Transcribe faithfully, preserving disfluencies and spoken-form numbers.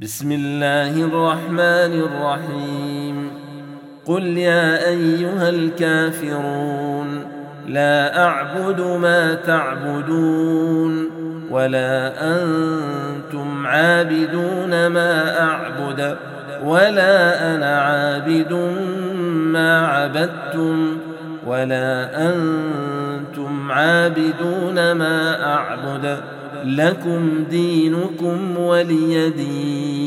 بسم الله الرحمن الرحيم قل يا أيها الكافرون لا أعبد ما تعبدون ولا أنتم عابدون ما أعبد ولا أنا عابد ما عبدتم ولا أنتم عابدون ما أعبد لكم دينكم ولي دين.